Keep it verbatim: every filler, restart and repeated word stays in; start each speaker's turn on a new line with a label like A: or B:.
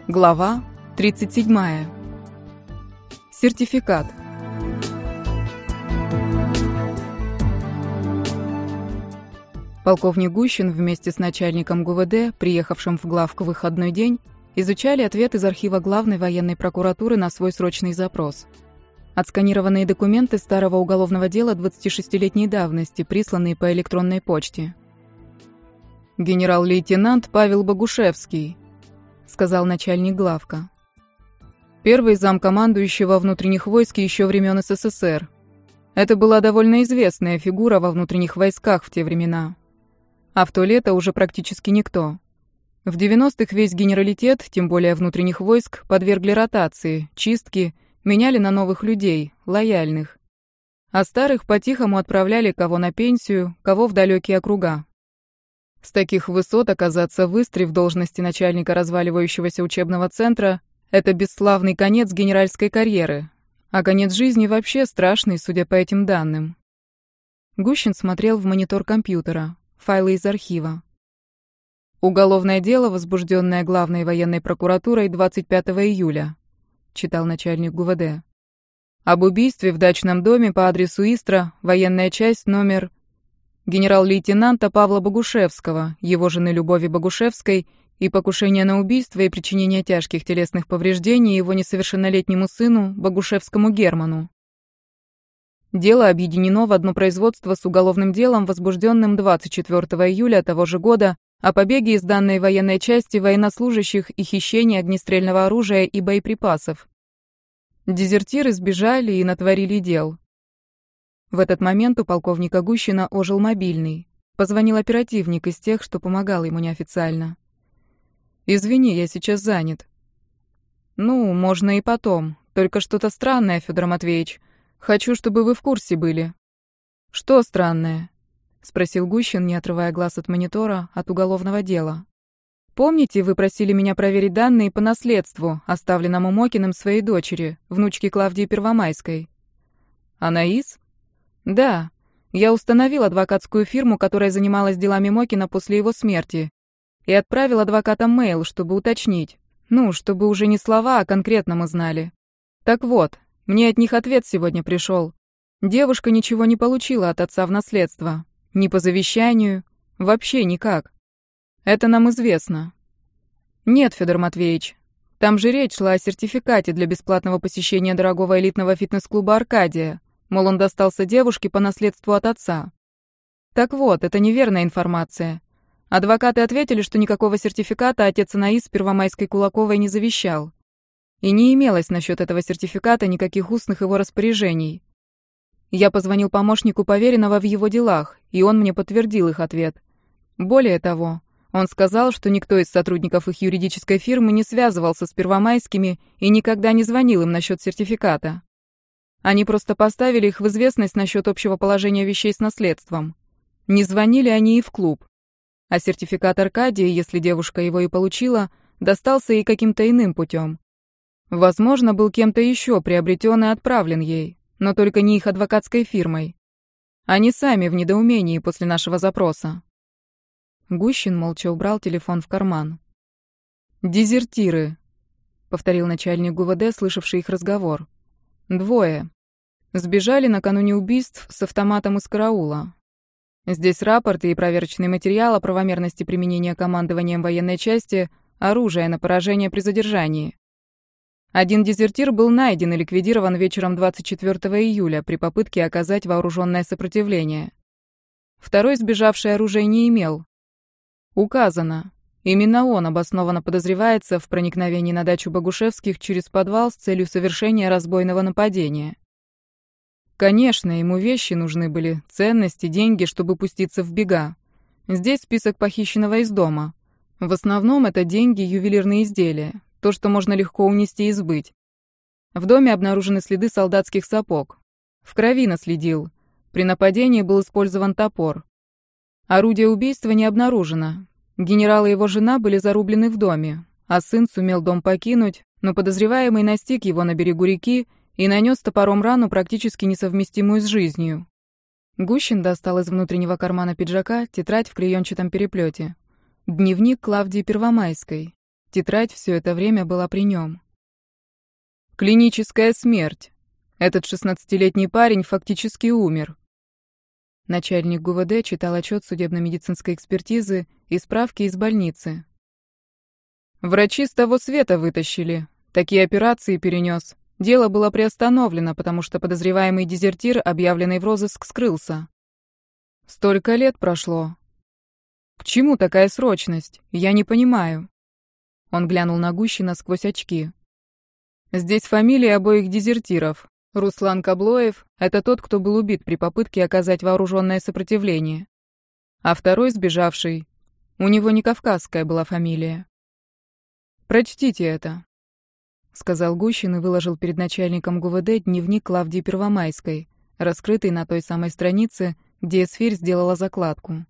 A: Глава тридцать семь. Сертификат. Полковник Гущин вместе с начальником ГУВД, приехавшим в главк в выходной день, изучали ответ из архива главной военной прокуратуры на свой срочный запрос. Отсканированные документы старого уголовного дела двадцатишестилетней давности, присланные по электронной почте. «Генерал-лейтенант Павел Богушевский», — сказал начальник главка. «Первый замкомандующего внутренних войск еще времен СССР. Это была довольно известная фигура во внутренних войсках в те времена. А в то лето уже практически никто. В девяностых весь генералитет, тем более внутренних войск, подвергли ротации, чистки, меняли на новых людей, лояльных. А старых по-тихому отправляли кого на пенсию, кого в далекие округа. С таких высот оказаться в Истре в должности начальника разваливающегося учебного центра – это бесславный конец генеральской карьеры, а конец жизни вообще страшный, судя по этим данным». Гущин смотрел в монитор компьютера, файлы из архива. «Уголовное дело, возбужденное главной военной прокуратурой двадцать пятого июля», – читал начальник ГУВД. «Об убийстве в дачном доме по адресу Истра, военная часть номер генерал-лейтенанта Павла Богушевского, его жены Любови Богушевской и покушение на убийство и причинение тяжких телесных повреждений его несовершеннолетнему сыну Богушевскому Герману. Дело объединено в одно производство с уголовным делом, возбужденным двадцать четвёртого июля того же года о побеге из данной военной части военнослужащих и хищении огнестрельного оружия и боеприпасов. Дезертиры сбежали и натворили дел». В этот момент у полковника Гущина ожил мобильный. Позвонил оперативник из тех, что помогал ему неофициально. «Извини, я сейчас занят». «Ну, можно и потом. Только что-то странное, Федор Матвеевич. Хочу, чтобы вы в курсе были». «Что странное?» — спросил Гущин, не отрывая глаз от монитора, от уголовного дела. «Помните, вы просили меня проверить данные по наследству, оставленному Мокиным своей дочери, внучке Клавдии Первомайской?» «Анаис?» «Да. Я установил адвокатскую фирму, которая занималась делами Мокина после его смерти, и отправил адвокатам мейл, чтобы уточнить. Ну, чтобы уже не слова, а конкретно мы знали. Так вот, мне от них ответ сегодня пришел. Девушка ничего не получила от отца в наследство. Ни по завещанию, вообще никак. Это нам известно». «Нет, Федор Матвеевич. Там же речь шла о сертификате для бесплатного посещения дорогого элитного фитнес-клуба «Аркадия». Мол, он достался девушке по наследству от отца. Так вот, это неверная информация. Адвокаты ответили, что никакого сертификата отец Анаис Первомайской Кулаковой не завещал. И не имелось насчет этого сертификата никаких устных его распоряжений. Я позвонил помощнику поверенного в его делах, и он мне подтвердил их ответ. Более того, он сказал, что никто из сотрудников их юридической фирмы не связывался с Первомайскими и никогда не звонил им насчет сертификата. Они просто поставили их в известность насчет общего положения вещей с наследством. Не звонили они и в клуб. А сертификат Аркадии, если девушка его и получила, достался ей каким-то иным путем. Возможно, был кем-то еще приобретен и отправлен ей, но только не их адвокатской фирмой. Они сами в недоумении после нашего запроса». Гущин молча убрал телефон в карман. «Дезертиры», — повторил начальник ГУВД, слышавший их разговор. «Двое. Сбежали накануне убийств с автоматом из караула. Здесь рапорты и проверочный материал о правомерности применения командованием военной части оружия на поражение при задержании. Один дезертир был найден и ликвидирован вечером двадцать четвёртого июля при попытке оказать вооруженное сопротивление. Второй сбежавший оружия не имел. Указано. Именно он обоснованно подозревается в проникновении на дачу Богушевских через подвал с целью совершения разбойного нападения. Конечно, ему вещи нужны были, ценности, деньги, чтобы пуститься в бега. Здесь список похищенного из дома. В основном это деньги, ювелирные изделия, то, что можно легко унести и сбыть. В доме обнаружены следы солдатских сапог. В крови наследил. При нападении был использован топор. Орудие убийства не обнаружено. Генерал и его жена были зарублены в доме, а сын сумел дом покинуть, но подозреваемый настиг его на берегу реки и нанес топором рану, практически несовместимую с жизнью. Гущин достал из внутреннего кармана пиджака тетрадь в клеенчатом переплете. Дневник Клавдии Первомайской. Тетрадь все это время была при нем. Клиническая смерть. Этот шестнадцатилетний парень фактически умер. Начальник ГУВД читал отчет судебно-медицинской экспертизы и справки из больницы. Врачи с того света вытащили. Такие операции перенес. Дело было приостановлено, потому что подозреваемый дезертир, объявленный в розыск, скрылся. Столько лет прошло. К чему такая срочность? Я не понимаю. Он глянул на Гущина сквозь очки. Здесь фамилии обоих дезертиров. Руслан Каблоев — это тот, кто был убит при попытке оказать вооруженное сопротивление. А второй, сбежавший, у него не кавказская была фамилия. «Прочтите это», — сказал Гущин и выложил перед начальником ГУВД дневник Клавдии Первомайской, раскрытый на той самой странице, где Эсфирь сделала закладку.